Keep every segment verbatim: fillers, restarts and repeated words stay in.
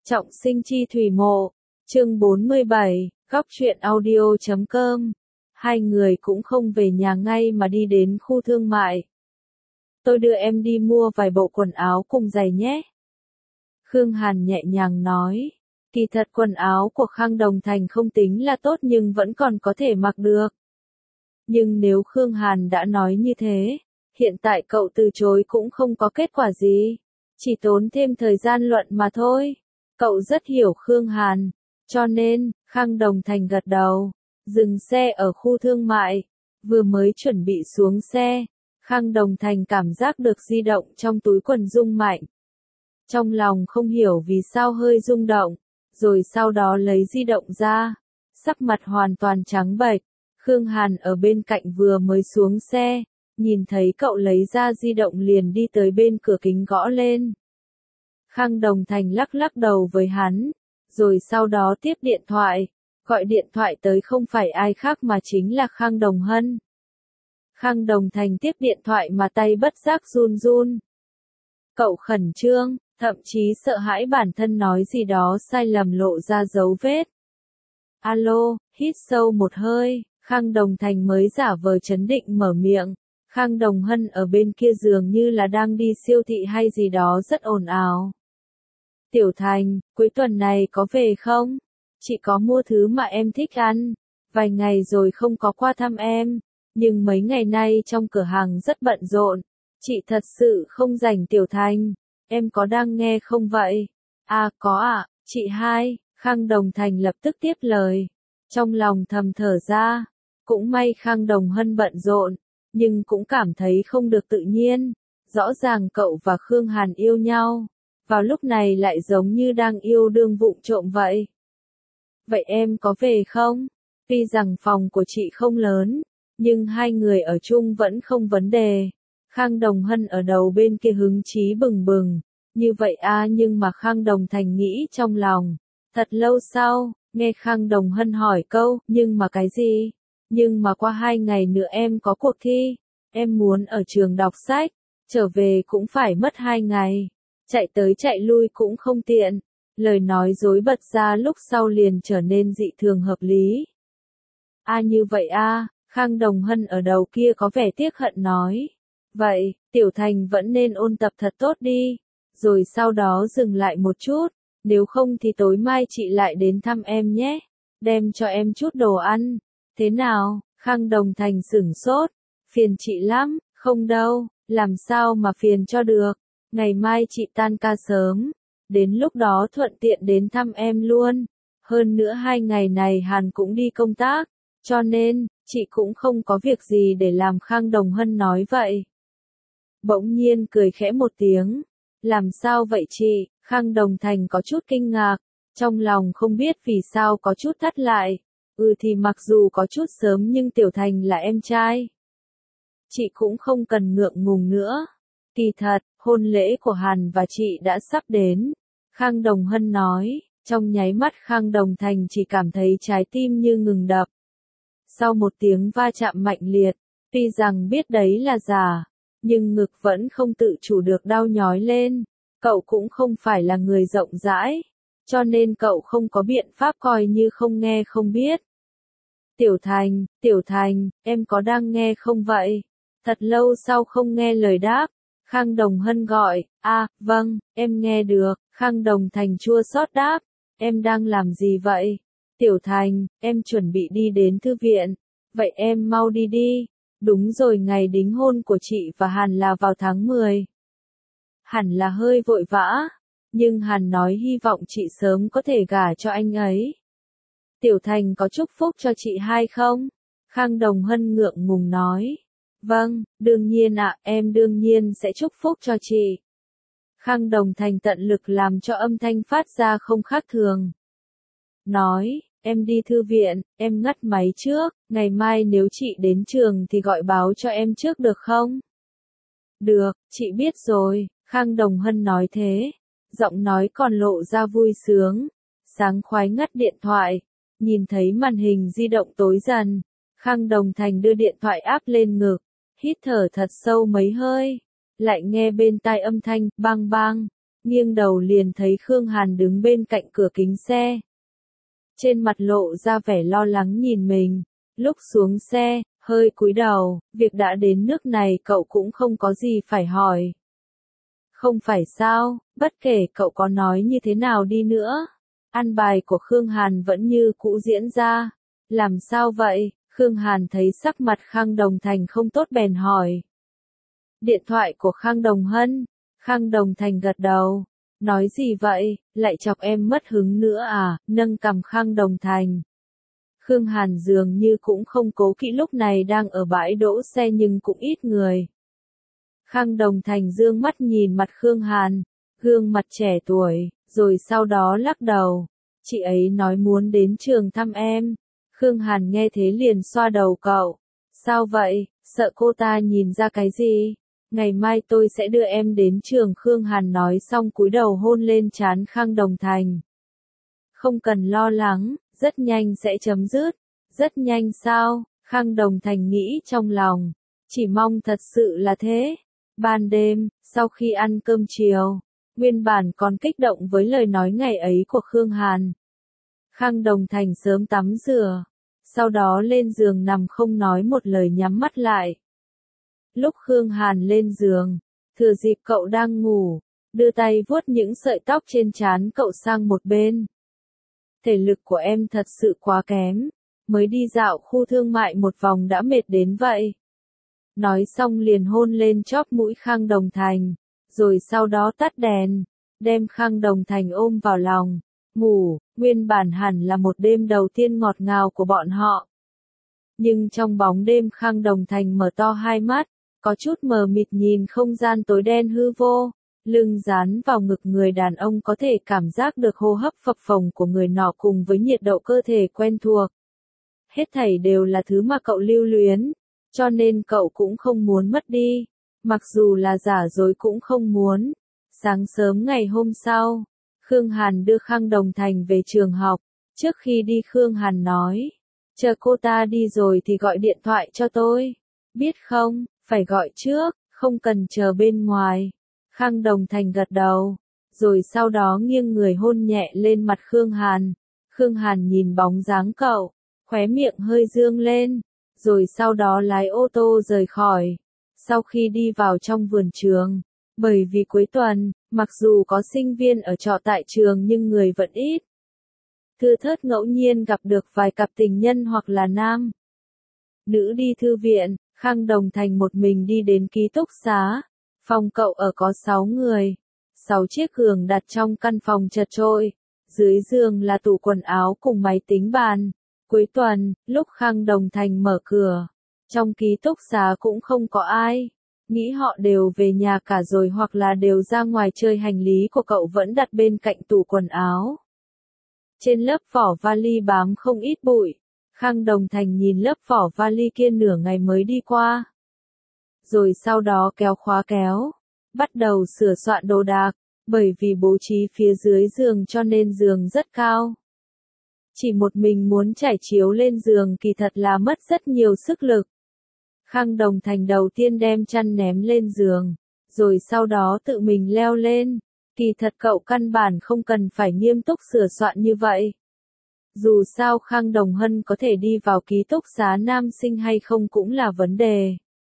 Trọng sinh chi thủy mộ, chương bốn mươi bảy, góc truyện audio chấm com. Hai người cũng không về nhà ngay mà đi đến khu thương mại. Tôi đưa em đi mua vài bộ quần áo cùng giày nhé. Khương Hàn nhẹ nhàng nói, kỳ thật quần áo của Khang Đồng Thành không tính là tốt nhưng vẫn còn có thể mặc được. Nhưng nếu Khương Hàn đã nói như thế, hiện tại cậu từ chối cũng không có kết quả gì, chỉ tốn thêm thời gian luận mà thôi. Cậu rất hiểu Khương Hàn, cho nên, Khang Đồng Thành gật đầu, dừng xe ở khu thương mại, vừa mới chuẩn bị xuống xe, Khang Đồng Thành cảm giác được di động trong túi quần rung mạnh. Trong lòng không hiểu vì sao hơi rung động, rồi sau đó lấy di động ra, sắc mặt hoàn toàn trắng bệch. Khương Hàn ở bên cạnh vừa mới xuống xe, nhìn thấy cậu lấy ra di động liền đi tới bên cửa kính gõ lên. Khang Đồng Thành lắc lắc đầu với hắn, rồi sau đó tiếp điện thoại, gọi điện thoại tới không phải ai khác mà chính là Khang Đồng Hân. Khang Đồng Thành tiếp điện thoại mà tay bất giác run run. Cậu khẩn trương, thậm chí sợ hãi bản thân nói gì đó sai lầm lộ ra dấu vết. Alo, hít sâu một hơi, Khang Đồng Thành mới giả vờ trấn định mở miệng. Khang Đồng Hân ở bên kia dường như là đang đi siêu thị hay gì đó rất ồn ào. Tiểu Thành, cuối tuần này có về không? Chị có mua thứ mà em thích ăn. Vài ngày rồi không có qua thăm em, nhưng mấy ngày nay trong cửa hàng rất bận rộn. Chị thật sự không rảnh. Tiểu Thành, em có đang nghe không vậy? À có ạ, à, chị hai. Khang Đồng Thành lập tức tiếp lời. Trong lòng thầm thở ra, cũng may Khang Đồng Hân bận rộn, nhưng cũng cảm thấy không được tự nhiên. Rõ ràng cậu và Khương Hàn yêu nhau, vào lúc này lại giống như đang yêu đương vụng trộm vậy. Vậy em có về không? Tuy rằng phòng của chị không lớn, nhưng hai người ở chung vẫn không vấn đề. Khang Đồng Hân ở đầu bên kia hứng chí bừng bừng. Như vậy à, nhưng mà Khang Đồng Thành nghĩ trong lòng. Thật lâu sau, nghe Khang Đồng Hân hỏi câu, nhưng mà cái gì? Nhưng mà qua hai ngày nữa em có cuộc thi, em muốn ở trường đọc sách, trở về cũng phải mất hai ngày, chạy tới chạy lui cũng không tiện. Lời nói dối bật ra lúc sau liền trở nên dị thường hợp lý. À như vậy à, Khang Đồng Hân ở đầu kia có vẻ tiếc hận nói. Vậy, Tiểu Thành vẫn nên ôn tập thật tốt đi, rồi sau đó dừng lại một chút, nếu không thì tối mai chị lại đến thăm em nhé, đem cho em chút đồ ăn. Thế nào? Khang Đồng Thành sửng sốt, phiền chị lắm. Không đâu, làm sao mà phiền cho được, ngày mai chị tan ca sớm, đến lúc đó thuận tiện đến thăm em luôn. Hơn nữa hai ngày này Hàn cũng đi công tác, cho nên, chị cũng không có việc gì để làm. Khang Đồng Hân nói vậy. Bỗng nhiên cười khẽ một tiếng, làm sao vậy chị? Khang Đồng Thành có chút kinh ngạc, trong lòng không biết vì sao có chút thắt lại. Ừ thì mặc dù có chút sớm nhưng Tiểu Thành là em trai, chị cũng không cần ngượng ngùng nữa. Kỳ thật, hôn lễ của Hàn và chị đã sắp đến. Khang Đồng Hân nói, trong nháy mắt Khang Đồng Thành chỉ cảm thấy trái tim như ngừng đập. Sau một tiếng va chạm mạnh liệt, tuy rằng biết đấy là giả, nhưng ngực vẫn không tự chủ được đau nhói lên. Cậu cũng không phải là người rộng rãi, cho nên cậu không có biện pháp coi như không nghe không biết. Tiểu Thành, Tiểu Thành, em có đang nghe không vậy? Thật lâu sau không nghe lời đáp, Khang Đồng Hân gọi, à, vâng, em nghe được. Khang Đồng Thành chua xót đáp, em đang làm gì vậy? Tiểu Thành, em chuẩn bị đi đến thư viện. Vậy em mau đi đi. Đúng rồi, ngày đính hôn của chị và Hàn là vào tháng mười. Hẳn là hơi vội vã, nhưng Hàn nói hy vọng chị sớm có thể gả cho anh ấy. Tiểu Thành có chúc phúc cho chị hai không? Khang Đồng Hân ngượng ngùng nói. Vâng, đương nhiên ạ, em đương nhiên sẽ chúc phúc cho chị. Khang Đồng Thành tận lực làm cho âm thanh phát ra không khác thường. Nói, em đi thư viện, em ngắt máy trước, ngày mai nếu chị đến trường thì gọi báo cho em trước được không? Được, chị biết rồi. Khang Đồng Hân nói thế, giọng nói còn lộ ra vui sướng. Sáng khoái ngắt điện thoại, nhìn thấy màn hình di động tối dần, Khang Đồng Thành đưa điện thoại áp lên ngực, hít thở thật sâu mấy hơi, lại nghe bên tai âm thanh bang bang, nghiêng đầu liền thấy Khương Hàn đứng bên cạnh cửa kính xe. Trên mặt lộ ra vẻ lo lắng nhìn mình, lúc xuống xe, hơi cúi đầu, việc đã đến nước này cậu cũng không có gì phải hỏi. Không phải sao, bất kể cậu có nói như thế nào đi nữa, ăn bài của Khương Hàn vẫn như cũ diễn ra. Làm sao vậy? Khương Hàn thấy sắc mặt Khang Đồng Thành không tốt bèn hỏi. Điện thoại của Khang Đồng Hân. Khang Đồng Thành gật đầu. Nói gì vậy, lại chọc em mất hứng nữa à, nâng cằm Khang Đồng Thành. Khương Hàn dường như cũng không cố kỵ lúc này đang ở bãi đỗ xe nhưng cũng ít người. Khang Đồng Thành dương mắt nhìn mặt Khương Hàn, gương mặt trẻ tuổi, rồi sau đó lắc đầu. Chị ấy nói muốn đến trường thăm em. Khương Hàn nghe thế liền xoa đầu cậu. Sao vậy, sợ cô ta nhìn ra cái gì? Ngày mai tôi sẽ đưa em đến trường. Khương Hàn nói xong cúi đầu hôn lên trán Khang Đồng Thành. Không cần lo lắng, rất nhanh sẽ chấm dứt. Rất nhanh sao? Khang Đồng Thành nghĩ trong lòng. Chỉ mong thật sự là thế. Ban đêm, sau khi ăn cơm chiều, nguyên bản còn kích động với lời nói ngày ấy của Khương Hàn. Khang Đồng Thành sớm tắm rửa, sau đó lên giường nằm không nói một lời nhắm mắt lại. Lúc Khương Hàn lên giường, thừa dịp cậu đang ngủ, đưa tay vuốt những sợi tóc trên trán cậu sang một bên. Thể lực của em thật sự quá kém, mới đi dạo khu thương mại một vòng đã mệt đến vậy. Nói xong liền hôn lên chóp mũi Khang Đồng Thành, rồi sau đó tắt đèn, đem Khang Đồng Thành ôm vào lòng, ngủ. Nguyên bản hẳn là một đêm đầu tiên ngọt ngào của bọn họ. Nhưng trong bóng đêm Khang Đồng Thành mở to hai mắt, có chút mờ mịt nhìn không gian tối đen hư vô, lưng dán vào ngực người đàn ông có thể cảm giác được hô hấp phập phồng của người nọ cùng với nhiệt độ cơ thể quen thuộc. Hết thảy đều là thứ mà cậu lưu luyến, cho nên cậu cũng không muốn mất đi, mặc dù là giả dối cũng không muốn. Sáng sớm ngày hôm sau, Khương Hàn đưa Khang Đồng Thành về trường học. Trước khi đi Khương Hàn nói, chờ cô ta đi rồi thì gọi điện thoại cho tôi. Biết không, phải gọi trước, không cần chờ bên ngoài. Khang Đồng Thành gật đầu, rồi sau đó nghiêng người hôn nhẹ lên mặt Khương Hàn. Khương Hàn nhìn bóng dáng cậu, khóe miệng hơi dương lên, rồi sau đó lái ô tô rời khỏi. Sau khi đi vào trong vườn trường, bởi vì cuối tuần, mặc dù có sinh viên ở trọ tại trường nhưng người vẫn ít. Thưa thớt ngẫu nhiên gặp được vài cặp tình nhân hoặc là nam nữ đi thư viện. Khang Đồng Thành một mình đi đến ký túc xá. Phòng cậu ở có sáu người. Sáu chiếc giường đặt trong căn phòng chật chội. Dưới giường là tủ quần áo cùng máy tính bàn. Cuối tuần, lúc Khang Đồng Thành mở cửa, trong ký túc xá cũng không có ai. Nghĩ họ đều về nhà cả rồi hoặc là đều ra ngoài chơi. Hành lý của cậu vẫn đặt bên cạnh tủ quần áo. Trên lớp vỏ vali bám không ít bụi. Khang Đồng Thành nhìn lớp vỏ vali kia nửa ngày mới đi qua. Rồi sau đó kéo khóa kéo, bắt đầu sửa soạn đồ đạc, bởi vì bố trí phía dưới giường cho nên giường rất cao. Chỉ một mình muốn trải chiếu lên giường kỳ thật là mất rất nhiều sức lực. Khang Đồng Thành đầu tiên đem chăn ném lên giường, rồi sau đó tự mình leo lên. Kỳ thật cậu căn bản không cần phải nghiêm túc sửa soạn như vậy. Dù sao Khang Đồng Hân có thể đi vào ký túc xá nam sinh hay không cũng là vấn đề.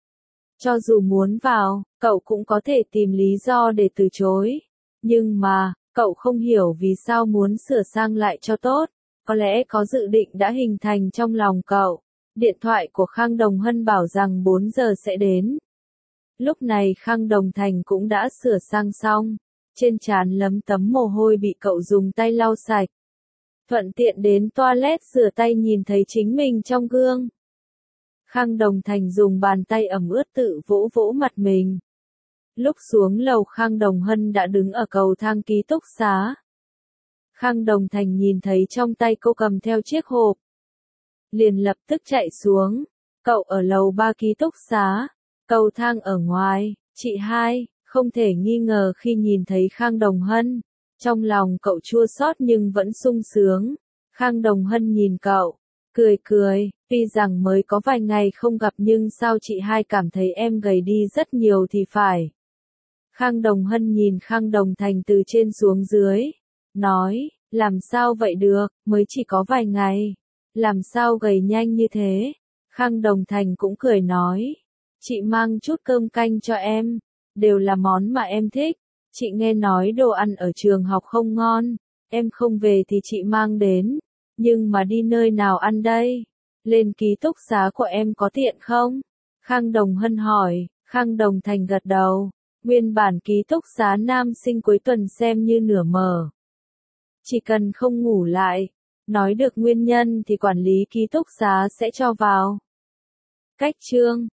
Cho dù muốn vào, cậu cũng có thể tìm lý do để từ chối. Nhưng mà, cậu không hiểu vì sao muốn sửa sang lại cho tốt. Có lẽ có dự định đã hình thành trong lòng cậu. Điện thoại của Khang Đồng Hân bảo rằng bốn giờ sẽ đến. Lúc này Khang Đồng Thành cũng đã sửa sang xong. Trên trán lấm tấm mồ hôi bị cậu dùng tay lau sạch. Thuận tiện đến toilet rửa tay nhìn thấy chính mình trong gương. Khang Đồng Thành dùng bàn tay ẩm ướt tự vỗ vỗ mặt mình. Lúc xuống lầu Khang Đồng Hân đã đứng ở cầu thang ký túc xá. Khang Đồng Thành nhìn thấy trong tay cô cầm theo chiếc hộp. Liền lập tức chạy xuống. Cậu ở lầu ba ký túc xá. Cầu thang ở ngoài. Chị hai, không thể nghi ngờ khi nhìn thấy Khang Đồng Hân. Trong lòng cậu chua xót nhưng vẫn sung sướng. Khang Đồng Hân nhìn cậu, cười cười, tuy rằng mới có vài ngày không gặp nhưng sao chị hai cảm thấy em gầy đi rất nhiều thì phải. Khang Đồng Hân nhìn Khang Đồng Thành từ trên xuống dưới, nói, làm sao vậy được, mới chỉ có vài ngày, làm sao gầy nhanh như thế. Khang Đồng Thành cũng cười nói, chị mang chút cơm canh cho em, đều là món mà em thích, chị nghe nói đồ ăn ở trường học không ngon, em không về thì chị mang đến, nhưng mà đi nơi nào ăn đây? Lên ký túc xá của em có tiện không? Khang Đồng Hân hỏi, Khang Đồng Thành gật đầu, nguyên bản ký túc xá nam sinh cuối tuần xem như nửa mở. Chỉ cần không ngủ lại, nói được nguyên nhân thì quản lý ký túc xá sẽ cho vào. Cách chương